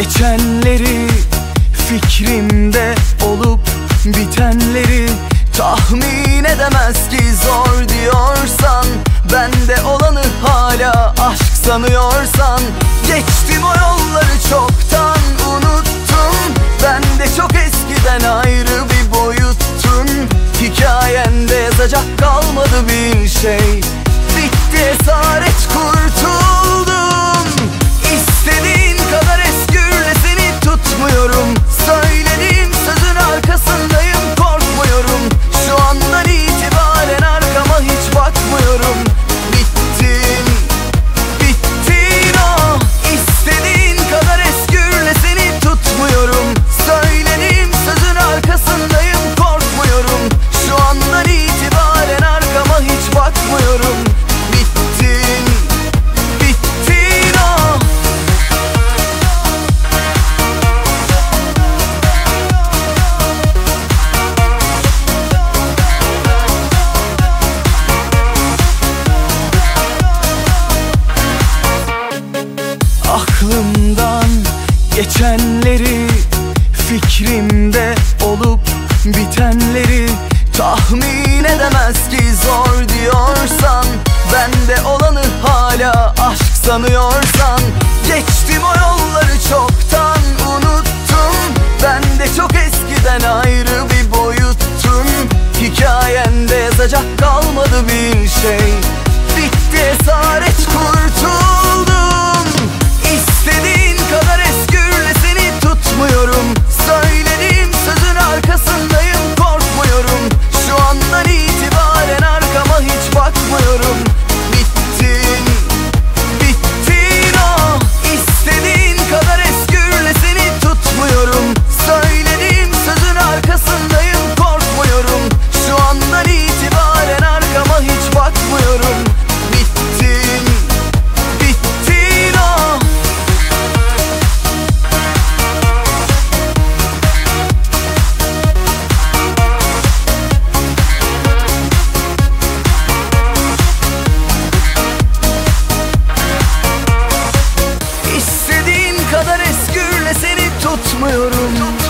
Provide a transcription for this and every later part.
Geçenleri, fikrimde olup bitenleri tahmin edemez ki zor diyorsan, bende olanı hala aşk sanıyorsan, geçtim o yolları çoktan unuttum. Ben de çok eskiden ayrı bir boyuttun. Hikayende yazacak kalmadı bir şey. Bitti esaret, kurtuldum. İstediğin kadar eskürle, seni tutmuyorum. Söylediğim sözün arkasındayım, korkmuyorum. Şu andan itibaren arkama hiç bakmıyorum. Bittin, bittin o. İstediğin kadar eskürle, seni tutmuyorum. Söylediğim sözün arkasındayım, korkmuyorum. Şu andan itibaren arkama hiç bakmıyorum. Bittin, bittin o. Aklımdan geçenleri, fikrimde olup bitenleri tahmin edemez ki zor diyorsan, bende olanı hala aşk sanıyorsan, geçtim o yolları çoktan unuttum. Ben de çok eskiden ayrı bir boyuttun. Hikayende yazacak kalmadı bir şey. Bitti esaret, kurtuldum. İstediğin kadar eskürle, seni tutmuyorum. Söylediğim sözün arkasındayım, korkmuyorum. Şu andan itibaren arkama hiç bakmıyorum. Bittin, bittin o. İstediğin kadar eskürle, seni tutmuyorum. Söylediğim sözün arkasındayım, korkmuyorum. Şu andan itibaren arkama hiç bakmıyorum. Bittin, bittin o. İstediğin kadar eskürle, seni tutmuyorum.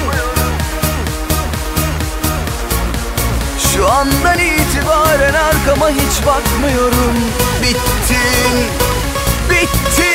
Şu andan itibaren arkama hiç bakmıyorum. Bittin, bittin.